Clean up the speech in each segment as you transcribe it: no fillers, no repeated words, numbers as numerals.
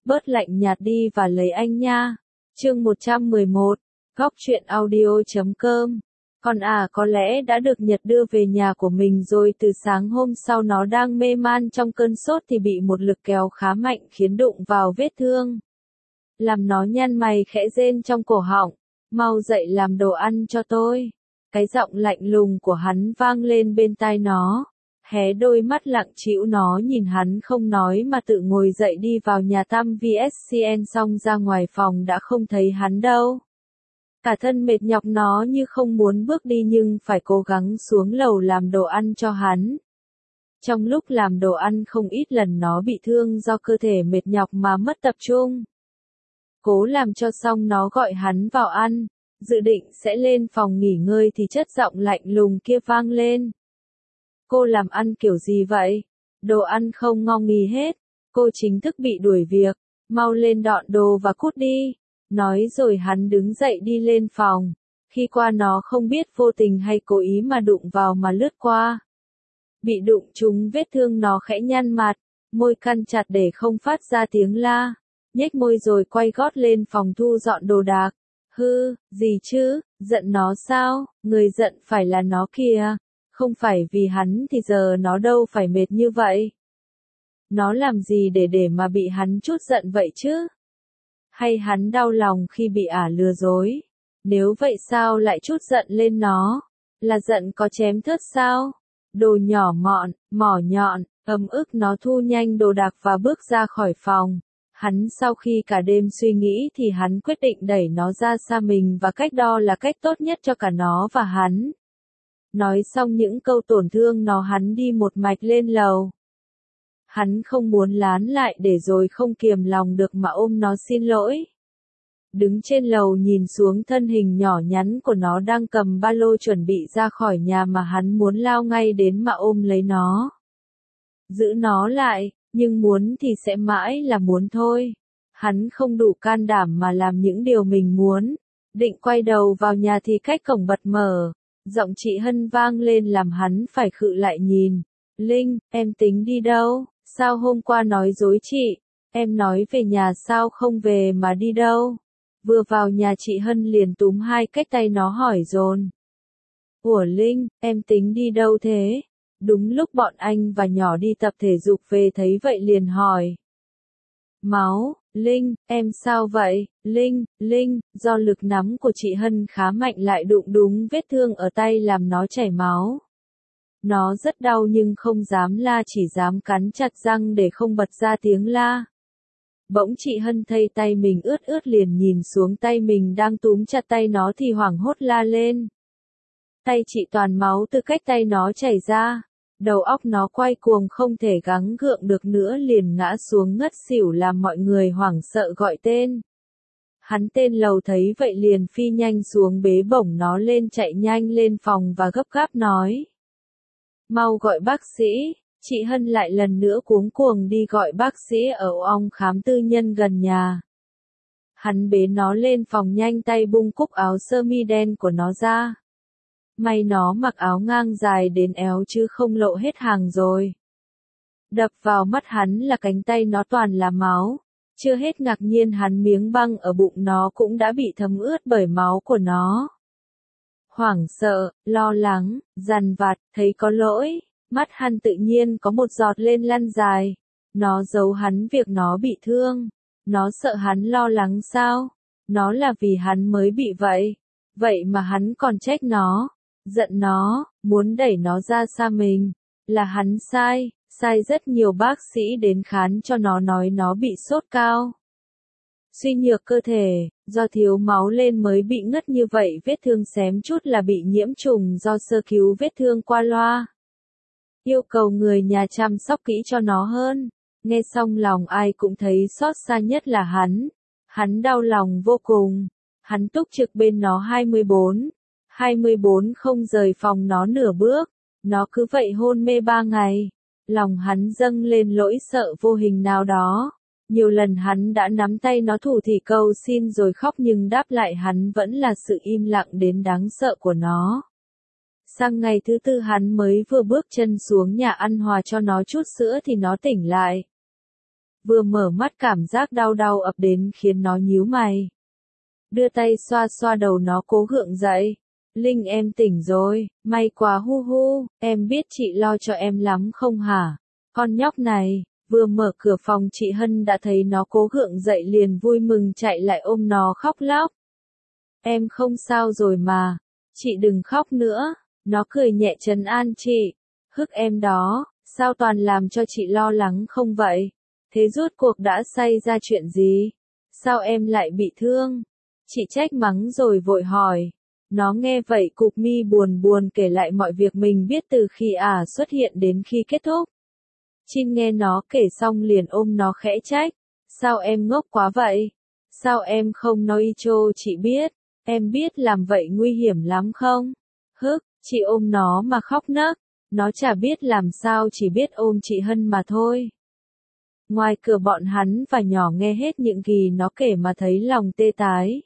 bớt lạnh nhạt đi và lấy anh nha. Chương 111, Góc truyện audio.com. Con có lẽ đã được Nhật đưa về nhà của mình rồi. Từ sáng hôm sau nó đang mê man trong cơn sốt thì bị một lực kéo khá mạnh khiến đụng vào vết thương, làm nó nhăn mày khẽ rên trong cổ họng. Mau dậy làm đồ ăn cho tôi. Cái giọng lạnh lùng của hắn vang lên bên tai nó. Hé đôi mắt lặng trĩu nó nhìn hắn không nói mà tự ngồi dậy đi vào nhà tăm VSCN, xong ra ngoài phòng đã không thấy hắn đâu. Cả thân mệt nhọc nó như không muốn bước đi nhưng phải cố gắng xuống lầu làm đồ ăn cho hắn. Trong lúc làm đồ ăn không ít lần nó bị thương do cơ thể mệt nhọc mà mất tập trung. Cố làm cho xong nó gọi hắn vào ăn, dự định sẽ lên phòng nghỉ ngơi thì chất giọng lạnh lùng kia vang lên. Cô làm ăn kiểu gì vậy? Đồ ăn không ngon nghì hết. Cô chính thức bị đuổi việc. Mau lên dọn đồ và cút đi. Nói rồi hắn đứng dậy đi lên phòng. Khi qua nó không biết vô tình hay cố ý mà đụng vào mà lướt qua. Bị đụng trúng vết thương nó khẽ nhăn mặt, môi căng chặt để không phát ra tiếng la. Nhếch môi rồi quay gót lên phòng thu dọn đồ đạc. Hư, gì chứ, giận nó sao? Người giận phải là nó kìa. Không phải vì hắn thì giờ nó đâu phải mệt như vậy. Nó làm gì để mà bị hắn trút giận vậy chứ? Hay hắn đau lòng khi bị lừa dối? Nếu vậy sao lại trút giận lên nó? Là giận có chém thớt sao? Đồ nhỏ mọn, mỏ nhọn, ấm ức nó thu nhanh đồ đạc và bước ra khỏi phòng. Hắn sau khi cả đêm suy nghĩ thì hắn quyết định đẩy nó ra xa mình và cách đó là cách tốt nhất cho cả nó và hắn. Nói xong những câu tổn thương nó hắn đi một mạch lên lầu. Hắn không muốn lán lại để rồi không kiềm lòng được mà ôm nó xin lỗi. Đứng trên lầu nhìn xuống thân hình nhỏ nhắn của nó đang cầm ba lô chuẩn bị ra khỏi nhà mà hắn muốn lao ngay đến mà ôm lấy nó. Giữ nó lại, nhưng muốn thì sẽ mãi là muốn thôi. Hắn không đủ can đảm mà làm những điều mình muốn. Định quay đầu vào nhà thì cách cổng bật mở. Giọng chị Hân vang lên làm hắn phải khựng lại nhìn. Linh, em tính đi đâu? Sao hôm qua nói dối chị? Em nói về nhà sao không về mà đi đâu? Vừa vào nhà chị Hân liền túm hai cái tay nó hỏi dồn. Ủa Linh, em tính đi đâu thế? Đúng lúc bọn anh và nhỏ đi tập thể dục về thấy vậy liền hỏi. Máu, Linh, em sao vậy? Linh, do lực nắm của chị Hân khá mạnh lại đụng đúng vết thương ở tay làm nó chảy máu. Nó rất đau nhưng không dám la, chỉ dám cắn chặt răng để không bật ra tiếng la. Bỗng chị Hân thấy tay mình ướt liền nhìn xuống tay mình đang túm chặt tay nó thì hoảng hốt la lên. Tay chị toàn máu từ cách tay nó chảy ra. Đầu óc nó quay cuồng không thể gắng gượng được nữa liền ngã xuống ngất xỉu làm mọi người hoảng sợ gọi tên. Hắn tên Lầu thấy vậy liền phi nhanh xuống bế bổng nó lên chạy nhanh lên phòng và gấp gáp nói. Mau gọi bác sĩ, chị Hân lại lần nữa cuống cuồng đi gọi bác sĩ ở phòng khám tư nhân gần nhà. Hắn bế nó lên phòng nhanh tay bung cúc áo sơ mi đen của nó ra. May nó mặc áo ngang dài đến éo chứ không lộ hết hàng rồi. Đập vào mắt hắn là cánh tay nó toàn là máu. Chưa hết ngạc nhiên hắn miếng băng ở bụng nó cũng đã bị thấm ướt bởi máu của nó. Hoảng sợ, lo lắng, dằn vặt, thấy có lỗi, mắt hắn tự nhiên có một giọt lên lăn dài. Nó giấu hắn việc nó bị thương. Nó sợ hắn lo lắng sao? Nó là vì hắn mới bị vậy. Vậy mà hắn còn trách nó. Giận nó, muốn đẩy nó ra xa mình. Là hắn sai rất nhiều bác sĩ đến khám cho nó nói nó bị sốt cao. Suy nhược cơ thể, do thiếu máu lên mới bị ngất như vậy, vết thương xém chút là bị nhiễm trùng do sơ cứu vết thương qua loa. Yêu cầu người nhà chăm sóc kỹ cho nó hơn. Nghe xong lòng ai cũng thấy xót xa nhất là hắn. Hắn đau lòng vô cùng. Hắn túc trực bên nó 24 không rời phòng nó nửa bước. Nó cứ vậy hôn mê 3 ngày. Lòng hắn dâng lên nỗi sợ vô hình nào đó. Nhiều lần hắn đã nắm tay nó thủ thỉ cầu xin rồi khóc nhưng đáp lại hắn vẫn là sự im lặng đến đáng sợ của nó. Sang ngày thứ tư hắn mới vừa bước chân xuống nhà ăn hòa cho nó chút sữa thì nó tỉnh lại. Vừa mở mắt cảm giác đau đau ập đến khiến nó nhíu mày. Đưa tay xoa xoa đầu nó cố gượng dậy. Linh em tỉnh rồi, may quá hu hu, em biết chị lo cho em lắm không hả? Con nhóc này, vừa mở cửa phòng chị Hân đã thấy nó cố gượng dậy liền vui mừng chạy lại ôm nó khóc lóc. Em không sao rồi mà, chị đừng khóc nữa, nó cười nhẹ trấn an chị. Hức em đó, sao toàn làm cho chị lo lắng không vậy? Thế rốt cuộc đã xảy ra chuyện gì? Sao em lại bị thương? Chị trách mắng rồi vội hỏi. Nó nghe vậy cụp mi buồn buồn kể lại mọi việc mình biết từ khi xuất hiện đến khi kết thúc. Chin nghe nó kể xong liền ôm nó khẽ trách. Sao em ngốc quá vậy? Sao em không nói cho chị biết? Em biết làm vậy nguy hiểm lắm không? Hức, chị ôm nó mà khóc nấc. Nó chả biết làm sao chỉ biết ôm chị Hân mà thôi. Ngoài cửa bọn hắn và nhỏ nghe hết những gì nó kể mà thấy lòng tê tái.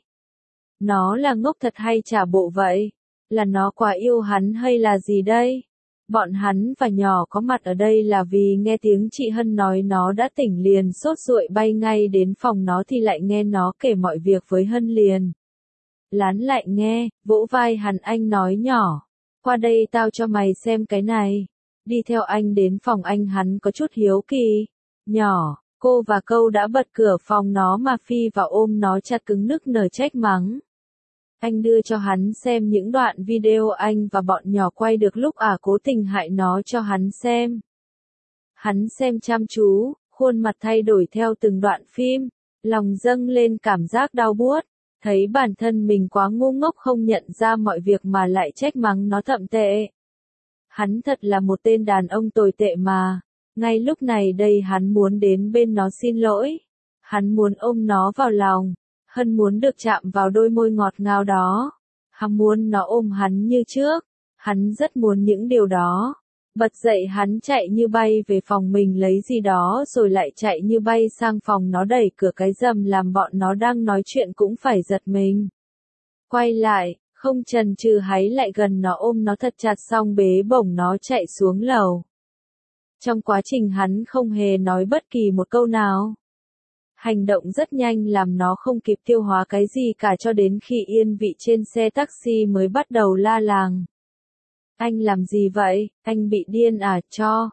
Nó là ngốc thật hay trả bộ vậy? Là nó quá yêu hắn hay là gì đây? Bọn hắn và nhỏ có mặt ở đây là vì nghe tiếng chị Hân nói nó đã tỉnh liền sốt ruột bay ngay đến phòng nó thì lại nghe nó kể mọi việc với Hân liền. Lán lại nghe, vỗ vai hắn anh nói nhỏ. Qua đây tao cho mày xem cái này. Đi theo anh đến phòng anh hắn có chút hiếu kỳ. Nhỏ, cô và Câu đã bật cửa phòng nó mà phi vào ôm nó chặt cứng nức nở trách mắng. Anh đưa cho hắn xem những đoạn video anh và bọn nhỏ quay được lúc cố tình hại nó cho hắn xem. Hắn xem chăm chú, khuôn mặt thay đổi theo từng đoạn phim, lòng dâng lên cảm giác đau buốt, thấy bản thân mình quá ngu ngốc không nhận ra mọi việc mà lại trách mắng nó thậm tệ. Hắn thật là một tên đàn ông tồi tệ mà. Ngay lúc này đây hắn muốn đến bên nó xin lỗi. Hắn muốn ôm nó vào lòng. Hân muốn được chạm vào đôi môi ngọt ngào đó. Hắn muốn nó ôm hắn như trước. Hắn rất muốn những điều đó. Bật dậy hắn chạy như bay về phòng mình lấy gì đó rồi lại chạy như bay sang phòng nó đẩy cửa cái rầm làm bọn nó đang nói chuyện cũng phải giật mình. Quay lại, không chần chừ háy lại gần nó ôm nó thật chặt xong bế bổng nó chạy xuống lầu. Trong quá trình hắn không hề nói bất kỳ một câu nào. Hành động rất nhanh làm nó không kịp tiêu hóa cái gì cả cho đến khi yên vị trên xe taxi mới bắt đầu la làng. Anh làm gì vậy? Anh bị điên cho.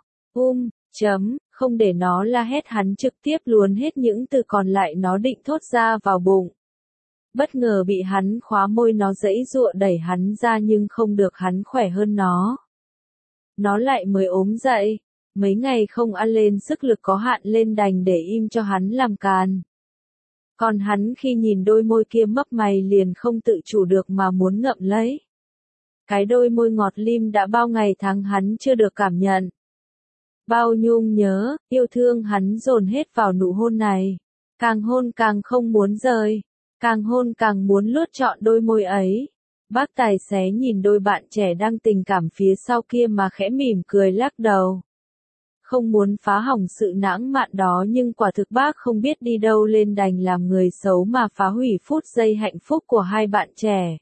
Không để nó la hét hắn trực tiếp luồn hết những từ còn lại nó định thốt ra vào bụng. Bất ngờ bị hắn khóa môi nó giãy giụa đẩy hắn ra nhưng không được hắn khỏe hơn nó. Nó lại mới ốm dậy. Mấy ngày không ăn lên sức lực có hạn lên đành để im cho hắn làm càn. Còn hắn khi nhìn đôi môi kia mấp mày liền không tự chủ được mà muốn ngậm lấy. Cái đôi môi ngọt lim đã bao ngày tháng hắn chưa được cảm nhận. Bao nhung nhớ, yêu thương hắn dồn hết vào nụ hôn này. Càng hôn càng không muốn rời. Càng hôn càng muốn lướt trọn đôi môi ấy. Bác tài xế nhìn đôi bạn trẻ đang tình cảm phía sau kia mà khẽ mỉm cười lắc đầu. Không muốn phá hỏng sự lãng mạn đó nhưng quả thực bác không biết đi đâu lên đành làm người xấu mà phá hủy phút giây hạnh phúc của hai bạn trẻ.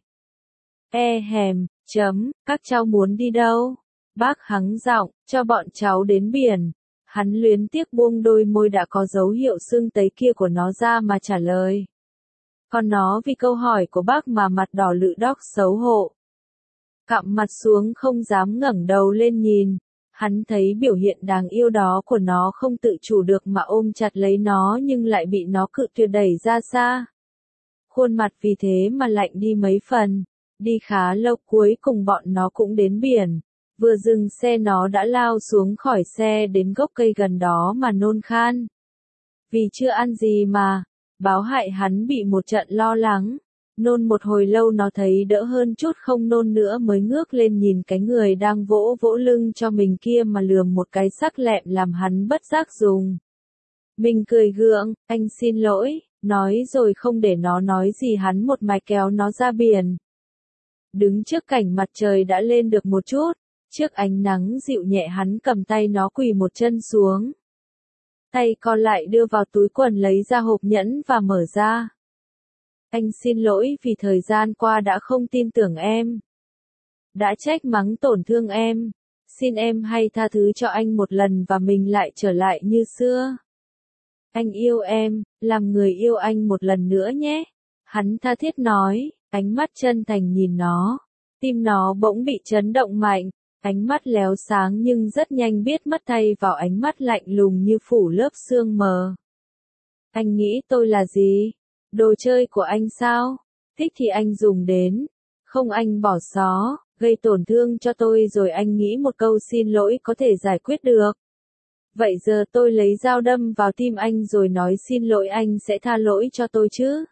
Các cháu muốn đi đâu? Bác hắng giọng, cho bọn cháu đến biển. Hắn luyến tiếc buông đôi môi đã có dấu hiệu sưng tấy kia của nó ra mà trả lời. Còn nó vì câu hỏi của bác mà mặt đỏ lự đóc xấu hổ. Cặm mặt xuống không dám ngẩng đầu lên nhìn. Hắn thấy biểu hiện đáng yêu đó của nó không tự chủ được mà ôm chặt lấy nó nhưng lại bị nó cự tuyệt đẩy ra xa. Khuôn mặt vì thế mà lạnh đi mấy phần. Đi khá lâu cuối cùng bọn nó cũng đến biển. Vừa dừng xe nó đã lao xuống khỏi xe đến gốc cây gần đó mà nôn khan. Vì chưa ăn gì mà, báo hại hắn bị một trận lo lắng. Nôn một hồi lâu nó thấy đỡ hơn chút không nôn nữa mới ngước lên nhìn cái người đang vỗ vỗ lưng cho mình kia mà lườm một cái sắc lẹm làm hắn bất giác dùng. Mình cười gượng, anh xin lỗi, nói rồi không để nó nói gì hắn một mạch kéo nó ra biển. Đứng trước cảnh mặt trời đã lên được một chút, trước ánh nắng dịu nhẹ hắn cầm tay nó quỳ một chân xuống. Tay còn lại đưa vào túi quần lấy ra hộp nhẫn và mở ra. Anh xin lỗi vì thời gian qua đã không tin tưởng em. Đã trách mắng tổn thương em. Xin em hãy tha thứ cho anh một lần và mình lại trở lại như xưa. Anh yêu em, làm người yêu anh một lần nữa nhé. Hắn tha thiết nói, ánh mắt chân thành nhìn nó. Tim nó bỗng bị chấn động mạnh, ánh mắt léo sáng nhưng rất nhanh biết mất thay vào ánh mắt lạnh lùng như phủ lớp sương mờ. Anh nghĩ tôi là gì? Đồ chơi của anh sao? Thích thì anh dùng đến, không anh bỏ xó, gây tổn thương cho tôi rồi anh nghĩ một câu xin lỗi có thể giải quyết được. Vậy giờ tôi lấy dao đâm vào tim anh rồi nói xin lỗi anh sẽ tha lỗi cho tôi chứ?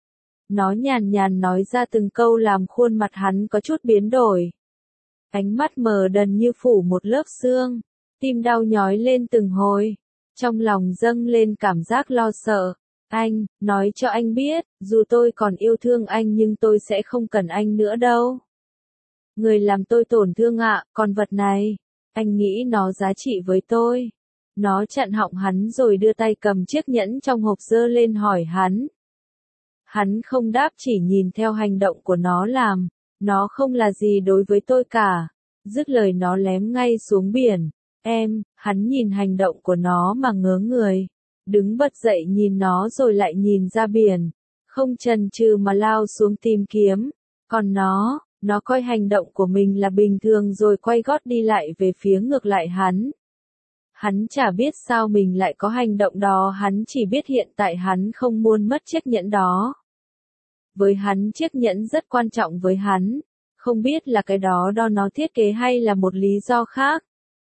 Nó nhàn nhàn nói ra từng câu làm khuôn mặt hắn có chút biến đổi. Ánh mắt mờ đần như phủ một lớp sương, tim đau nhói lên từng hồi. Trong lòng dâng lên cảm giác lo sợ. Anh, nói cho anh biết, dù tôi còn yêu thương anh nhưng tôi sẽ không cần anh nữa đâu. Người làm tôi tổn thương ạ, con vật này. Anh nghĩ nó giá trị với tôi. Nó chặn họng hắn rồi đưa tay cầm chiếc nhẫn trong hộp giơ lên hỏi hắn. Hắn không đáp chỉ nhìn theo hành động của nó làm. Nó không là gì đối với tôi cả. Dứt lời nó lém ngay xuống biển. Em, hắn nhìn hành động của nó mà ngớ người. Đứng bật dậy nhìn nó rồi lại nhìn ra biển. Không chần chừ mà lao xuống tìm kiếm. Còn nó coi hành động của mình là bình thường rồi quay gót đi lại về phía ngược lại hắn. Hắn chả biết sao mình lại có hành động đó, hắn chỉ biết hiện tại hắn không muốn mất chiếc nhẫn đó. Với hắn chiếc nhẫn rất quan trọng với hắn, không biết là cái đó do nó thiết kế hay là một lý do khác.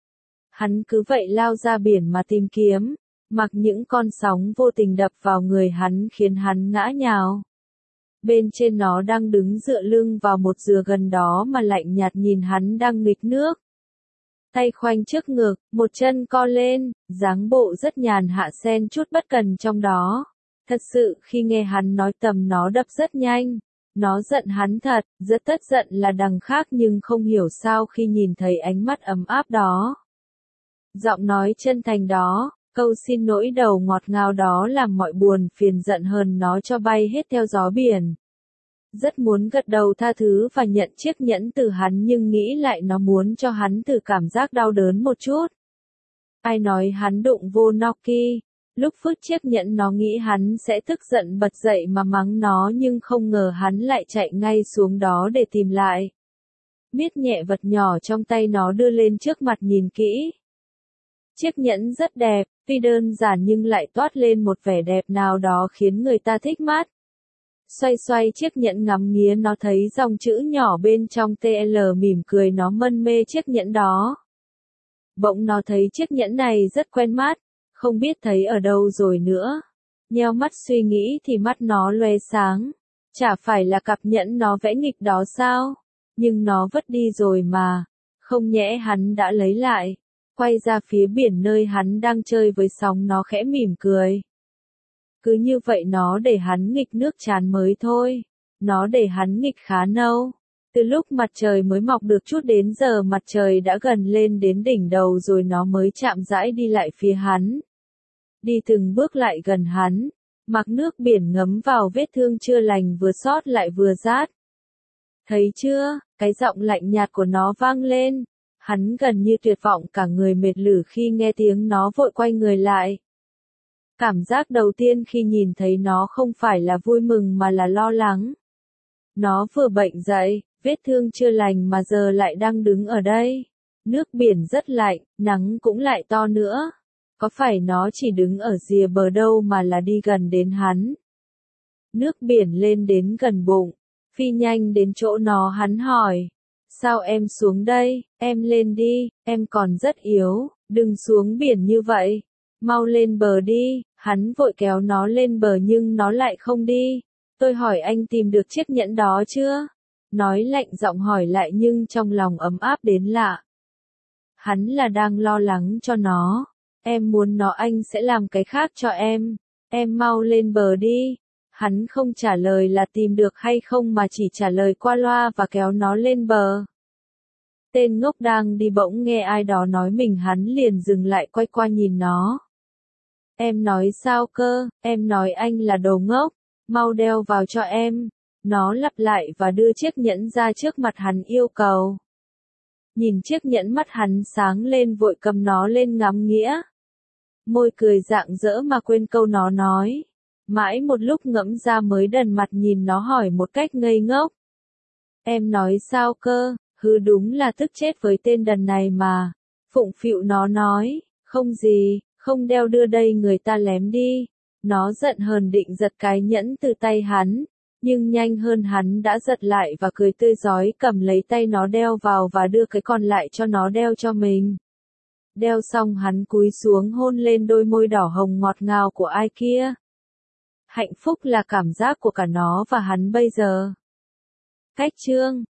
Hắn cứ vậy lao ra biển mà tìm kiếm, mặc những con sóng vô tình đập vào người hắn khiến hắn ngã nhào. Bên trên nó đang đứng dựa lưng vào một dừa gần đó mà lạnh nhạt nhìn hắn đang nghịch nước. Tay khoanh trước ngực, một chân co lên, dáng bộ rất nhàn hạ xen chút bất cần trong đó. Thật sự khi nghe hắn nói tầm nó đập rất nhanh. Nó giận hắn thật, rất tất giận là đằng khác nhưng không hiểu sao khi nhìn thấy ánh mắt ấm áp đó. Giọng nói chân thành đó, câu xin lỗi đầu ngọt ngào đó làm mọi buồn phiền giận hờn nó cho bay hết theo gió biển. Rất muốn gật đầu tha thứ và nhận chiếc nhẫn từ hắn nhưng nghĩ lại nó muốn cho hắn thử cảm giác đau đớn một chút. Ai nói hắn đụng vô Noki, lúc vứt chiếc nhẫn nó nghĩ hắn sẽ tức giận bật dậy mà mắng nó nhưng không ngờ hắn lại chạy ngay xuống đó để tìm lại. Miết nhẹ vật nhỏ trong tay nó đưa lên trước mặt nhìn kỹ. Chiếc nhẫn rất đẹp, tuy đơn giản nhưng lại toát lên một vẻ đẹp nào đó khiến người ta thích mắt. Xoay xoay chiếc nhẫn ngắm nghía nó thấy dòng chữ nhỏ bên trong TL mỉm cười nó mân mê chiếc nhẫn đó. Bỗng nó thấy chiếc nhẫn này rất quen mắt, không biết thấy ở đâu rồi nữa. Nheo mắt suy nghĩ thì mắt nó loe sáng. Chả phải là cặp nhẫn nó vẽ nghịch đó sao? Nhưng nó vứt đi rồi mà. Không nhẽ hắn đã lấy lại. Quay ra phía biển nơi hắn đang chơi với sóng nó khẽ mỉm cười. Cứ như vậy nó để hắn nghịch nước chán mới thôi. Nó để hắn nghịch khá lâu. Từ lúc mặt trời mới mọc được chút đến giờ mặt trời đã gần lên đến đỉnh đầu rồi nó mới chạm rãi đi lại phía hắn. Đi từng bước lại gần hắn. Mặc nước biển ngấm vào vết thương chưa lành vừa xót lại vừa rát. Thấy chưa, cái giọng lạnh nhạt của nó vang lên. Hắn gần như tuyệt vọng cả người mệt lử khi nghe tiếng nó vội quay người lại. Cảm giác đầu tiên khi nhìn thấy nó không phải là vui mừng mà là lo lắng. Nó vừa bệnh dậy, vết thương chưa lành mà giờ lại đang đứng ở đây. Nước biển rất lạnh, nắng cũng lại to nữa. Có phải nó chỉ đứng ở rìa bờ đâu mà là đi gần đến hắn. Nước biển lên đến gần bụng, phi nhanh đến chỗ nó hắn hỏi. Sao em xuống đây, em lên đi, em còn rất yếu, đừng xuống biển như vậy. Mau lên bờ đi, hắn vội kéo nó lên bờ nhưng nó lại không đi. Tôi hỏi anh tìm được chiếc nhẫn đó chưa? Nói lạnh giọng hỏi lại nhưng trong lòng ấm áp đến lạ. Hắn là đang lo lắng cho nó. Em muốn nó anh sẽ làm cái khác cho em. Em mau lên bờ đi. Hắn không trả lời là tìm được hay không mà chỉ trả lời qua loa và kéo nó lên bờ. Tên ngốc đang đi bỗng nghe ai đó nói mình hắn liền dừng lại quay qua nhìn nó. Em nói sao cơ, em nói anh là đồ ngốc, mau đeo vào cho em. Nó lặp lại và đưa chiếc nhẫn ra trước mặt hắn yêu cầu. Nhìn chiếc nhẫn mắt hắn sáng lên vội cầm nó lên ngắm nghĩa. Môi cười rạng rỡ mà quên câu nó nói. Mãi một lúc ngẫm ra mới đần mặt nhìn nó hỏi một cách ngây ngốc. Em nói sao cơ, hứ đúng là tức chết với tên đần này mà. Phụng phịu nó nói, không gì, không đeo đưa đây người ta lém đi. Nó giận hờn định giật cái nhẫn từ tay hắn, nhưng nhanh hơn hắn đã giật lại và cười tươi rói cầm lấy tay nó đeo vào và đưa cái còn lại cho nó đeo cho mình. Đeo xong hắn cúi xuống hôn lên đôi môi đỏ hồng ngọt ngào của ai kia. Hạnh phúc là cảm giác của cả nó và hắn bây giờ. Cách chương